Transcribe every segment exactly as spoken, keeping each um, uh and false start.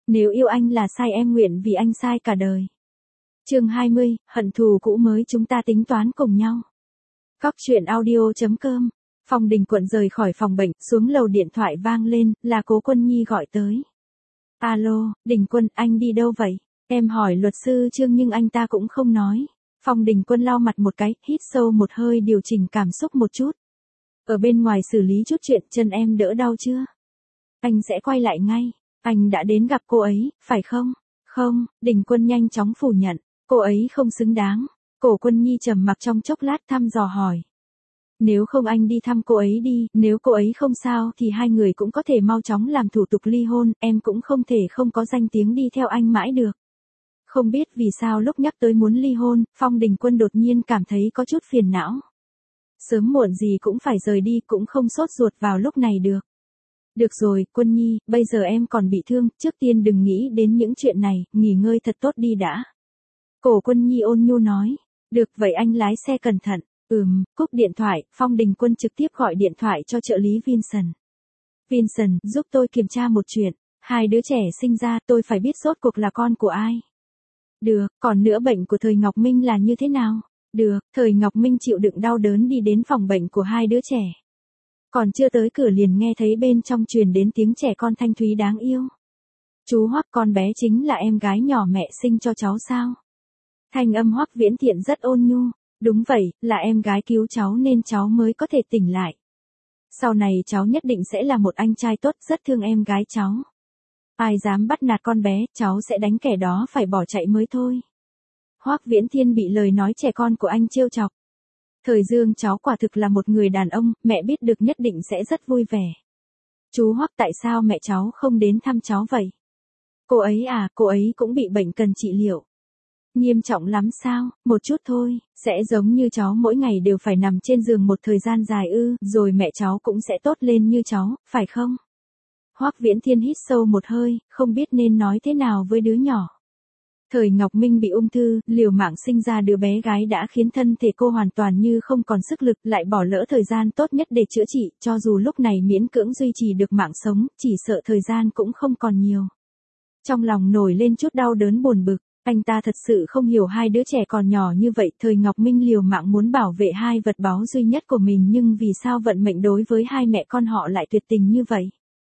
Nếu yêu anh là sai em nguyện vì anh sai cả đời. Chương hai mươi, hận thù cũ mới chúng ta tính toán cùng nhau. Cóc truyện audio chấm com. Phong Đình Quận rời khỏi phòng bệnh, xuống lầu điện thoại vang lên, là Cố Quân Nhi gọi tới. Alo, Đình Quân, anh đi đâu vậy? Em hỏi luật sư Trương nhưng anh ta cũng không nói. Phong Đình Quân lau mặt một cái, hít sâu một hơi điều chỉnh cảm xúc một chút. Ở bên ngoài xử lý chút chuyện, chân em đỡ đau chưa? Anh sẽ quay lại ngay. Anh đã đến gặp cô ấy, phải không? Không, Đình Quân nhanh chóng phủ nhận. Cô ấy không xứng đáng. Cổ Quân Nhi trầm mặc trong chốc lát thăm dò hỏi. Nếu không anh đi thăm cô ấy đi, nếu cô ấy không sao thì hai người cũng có thể mau chóng làm thủ tục ly hôn, em cũng không thể không có danh tiếng đi theo anh mãi được. Không biết vì sao lúc nhắc tới muốn ly hôn, Phong Đình Quân đột nhiên cảm thấy có chút phiền não. Sớm muộn gì cũng phải rời đi, cũng không sốt ruột vào lúc này được. Được rồi, Quân Nhi, bây giờ em còn bị thương, trước tiên đừng nghĩ đến những chuyện này, nghỉ ngơi thật tốt đi đã. Cổ Quân Nhi ôn nhu nói. Được vậy anh lái xe cẩn thận. Ừm, cúp điện thoại, Phong Đình Quân trực tiếp gọi điện thoại cho trợ lý Vincent. Vincent, giúp tôi kiểm tra một chuyện. Hai đứa trẻ sinh ra, tôi phải biết rốt cuộc là con của ai. Được, còn nữa bệnh của Thời Ngọc Minh là như thế nào? Được, Thời Ngọc Minh chịu đựng đau đớn đi đến phòng bệnh của hai đứa trẻ. Còn chưa tới cửa liền nghe thấy bên trong truyền đến tiếng trẻ con thanh thúy đáng yêu. Chú Hoắc, con bé chính là em gái nhỏ mẹ sinh cho cháu sao? Thanh âm Hoắc Viễn Thiện rất ôn nhu. Đúng vậy, là em gái cứu cháu nên cháu mới có thể tỉnh lại. Sau này cháu nhất định sẽ là một anh trai tốt, rất thương em gái cháu. Ai dám bắt nạt con bé, cháu sẽ đánh kẻ đó phải bỏ chạy mới thôi. Hoắc Viễn Thiên bị lời nói trẻ con của anh trêu chọc. Thời Dương cháu quả thực là một người đàn ông, mẹ biết được nhất định sẽ rất vui vẻ. Chú Hoắc, tại sao mẹ cháu không đến thăm cháu vậy? Cô ấy à, cô ấy cũng bị bệnh cần trị liệu. Nghiêm trọng lắm sao? Một chút thôi, sẽ giống như cháu mỗi ngày đều phải nằm trên giường một thời gian dài ư, rồi mẹ cháu cũng sẽ tốt lên như cháu, phải không? Hoắc Viễn Thiên hít sâu một hơi, không biết nên nói thế nào với đứa nhỏ. Thời Ngọc Minh bị ung thư, liều mạng sinh ra đứa bé gái đã khiến thân thể cô hoàn toàn như không còn sức lực, lại bỏ lỡ thời gian tốt nhất để chữa trị, cho dù lúc này miễn cưỡng duy trì được mạng sống, chỉ sợ thời gian cũng không còn nhiều. Trong lòng nổi lên chút đau đớn buồn bực. Anh ta thật sự không hiểu hai đứa trẻ còn nhỏ như vậy, Thời Ngọc Minh liều mạng muốn bảo vệ hai vật báu duy nhất của mình nhưng vì sao vận mệnh đối với hai mẹ con họ lại tuyệt tình như vậy?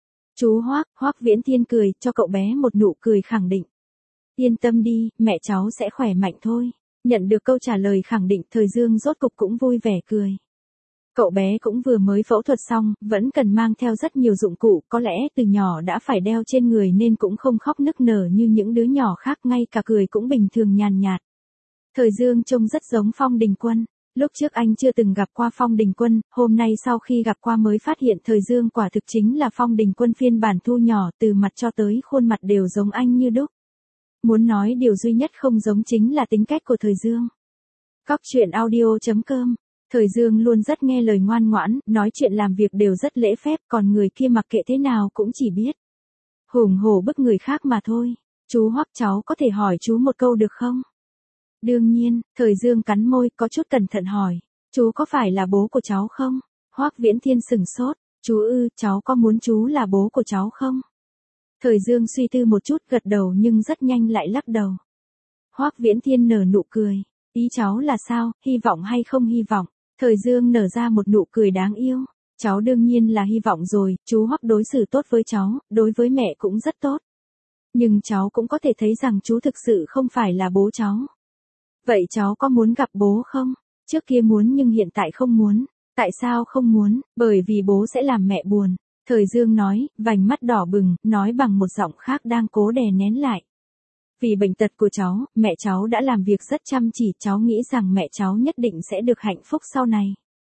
Chú Hoắc, Hoắc Viễn Thiên cười cho cậu bé một nụ cười khẳng định. Yên tâm đi, mẹ cháu sẽ khỏe mạnh thôi. Nhận được câu trả lời khẳng định, Thời Dương rốt cục cũng vui vẻ cười. Cậu bé cũng vừa mới phẫu thuật xong, vẫn cần mang theo rất nhiều dụng cụ, có lẽ từ nhỏ đã phải đeo trên người nên cũng không khóc nức nở như những đứa nhỏ khác, ngay cả cười cũng bình thường nhàn nhạt. Thời Dương trông rất giống Phong Đình Quân. Lúc trước anh chưa từng gặp qua Phong Đình Quân, hôm nay sau khi gặp qua mới phát hiện Thời Dương quả thực chính là Phong Đình Quân phiên bản thu nhỏ, từ mặt cho tới khuôn mặt đều giống anh như đúc. Muốn nói điều duy nhất không giống chính là tính cách của Thời Dương. Cóc truyện audio chấm com. Thời Dương luôn rất nghe lời ngoan ngoãn, nói chuyện làm việc đều rất lễ phép, còn người kia mặc kệ thế nào cũng chỉ biết hùng hổ bức người khác mà thôi. Chú Hoắc, cháu có thể hỏi chú một câu được không? Đương nhiên, Thời Dương cắn môi, có chút cẩn thận hỏi. Chú có phải là bố của cháu không? Hoắc Viễn Thiên sửng sốt. Chú ư, cháu có muốn chú là bố của cháu không? Thời Dương suy tư một chút, gật đầu nhưng rất nhanh lại lắc đầu. Hoắc Viễn Thiên nở nụ cười. Ý cháu là sao, hy vọng hay không hy vọng? Thời Dương nở ra một nụ cười đáng yêu. Cháu đương nhiên là hy vọng rồi, chú Hoắc đối xử tốt với cháu, đối với mẹ cũng rất tốt. Nhưng cháu cũng có thể thấy rằng chú thực sự không phải là bố cháu. Vậy cháu có muốn gặp bố không? Trước kia muốn nhưng hiện tại không muốn. Tại sao không muốn? Bởi vì bố sẽ làm mẹ buồn. Thời Dương nói, vành mắt đỏ bừng, nói bằng một giọng khác đang cố đè nén lại. Vì bệnh tật của cháu, mẹ cháu đã làm việc rất chăm chỉ, cháu nghĩ rằng mẹ cháu nhất định sẽ được hạnh phúc sau này.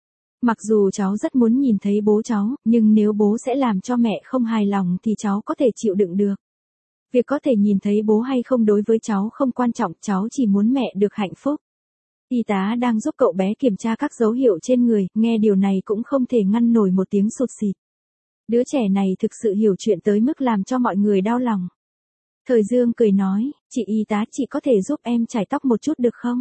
Mặc dù cháu rất muốn nhìn thấy bố cháu, nhưng nếu bố sẽ làm cho mẹ không hài lòng thì cháu có thể chịu đựng được. Việc có thể nhìn thấy bố hay không đối với cháu không quan trọng, cháu chỉ muốn mẹ được hạnh phúc. Y tá đang giúp cậu bé kiểm tra các dấu hiệu trên người, nghe điều này cũng không thể ngăn nổi một tiếng sụt sịt. Đứa trẻ này thực sự hiểu chuyện tới mức làm cho mọi người đau lòng. Thời Dương cười nói, chị y tá, chị có thể giúp em chải tóc một chút được không?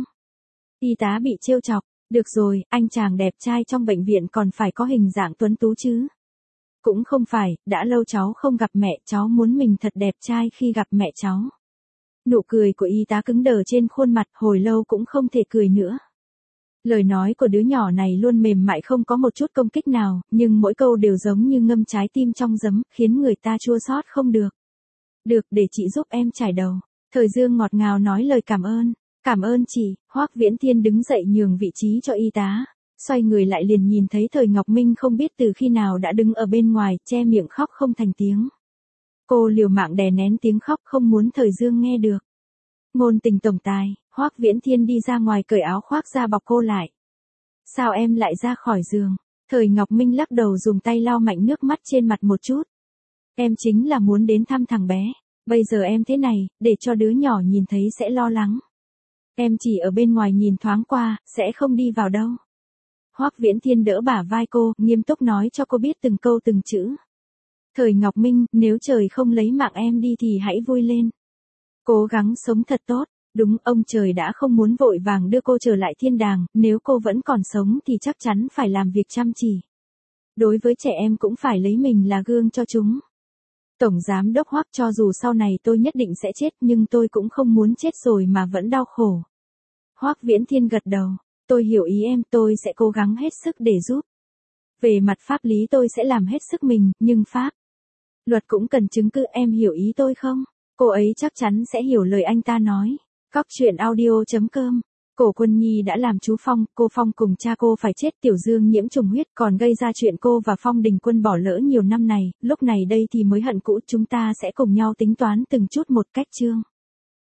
Y tá bị trêu chọc, được rồi, anh chàng đẹp trai trong bệnh viện còn phải có hình dạng tuấn tú chứ. Cũng không phải, đã lâu cháu không gặp mẹ, cháu muốn mình thật đẹp trai khi gặp mẹ cháu. Nụ cười của y tá cứng đờ trên khuôn mặt, hồi lâu cũng không thể cười nữa. Lời nói của đứa nhỏ này luôn mềm mại không có một chút công kích nào, nhưng mỗi câu đều giống như ngâm trái tim trong giấm, khiến người ta chua xót không được. Được, để chị giúp em trải đầu. Thời Dương ngọt ngào nói lời cảm ơn. Cảm ơn chị. Hoắc Viễn Thiên đứng dậy nhường vị trí cho y tá. Xoay người lại liền nhìn thấy Thời Ngọc Minh không biết từ khi nào đã đứng ở bên ngoài, che miệng khóc không thành tiếng. Cô liều mạng đè nén tiếng khóc không muốn Thời Dương nghe được. Ngôn tình tổng tài, Hoắc Viễn Thiên đi ra ngoài cởi áo khoác ra bọc cô lại. Sao em lại ra khỏi giường? Thời Ngọc Minh lắc đầu dùng tay lau mạnh nước mắt trên mặt một chút. Em chính là muốn đến thăm thằng bé. Bây giờ em thế này, để cho đứa nhỏ nhìn thấy sẽ lo lắng. Em chỉ ở bên ngoài nhìn thoáng qua, sẽ không đi vào đâu. Hoắc Viễn Thiên đỡ bả vai cô, nghiêm túc nói cho cô biết từng câu từng chữ. Thời Ngọc Minh, nếu trời không lấy mạng em đi thì hãy vui lên. Cố gắng sống thật tốt. Đúng, ông trời đã không muốn vội vàng đưa cô trở lại thiên đàng, nếu cô vẫn còn sống thì chắc chắn phải làm việc chăm chỉ. Đối với trẻ em cũng phải lấy mình là gương cho chúng. Tổng giám đốc Hoắc, cho dù sau này tôi nhất định sẽ chết nhưng tôi cũng không muốn chết rồi mà vẫn đau khổ. Hoắc Viễn Thiên gật đầu. Tôi hiểu ý em, tôi sẽ cố gắng hết sức để giúp. Về mặt pháp lý tôi sẽ làm hết sức mình, nhưng pháp luật cũng cần chứng cứ, em hiểu ý tôi không? Cô ấy chắc chắn sẽ hiểu lời anh ta nói. Cóc truyện audio chấm com. Cổ Quân Nhi đã làm chú Phong, cô Phong cùng cha cô phải chết, Tiểu Dương nhiễm trùng huyết còn gây ra chuyện cô và Phong Đình Quân bỏ lỡ nhiều năm này, lúc này đây thì mới hận cũ, chúng ta sẽ cùng nhau tính toán từng chút một cách chương.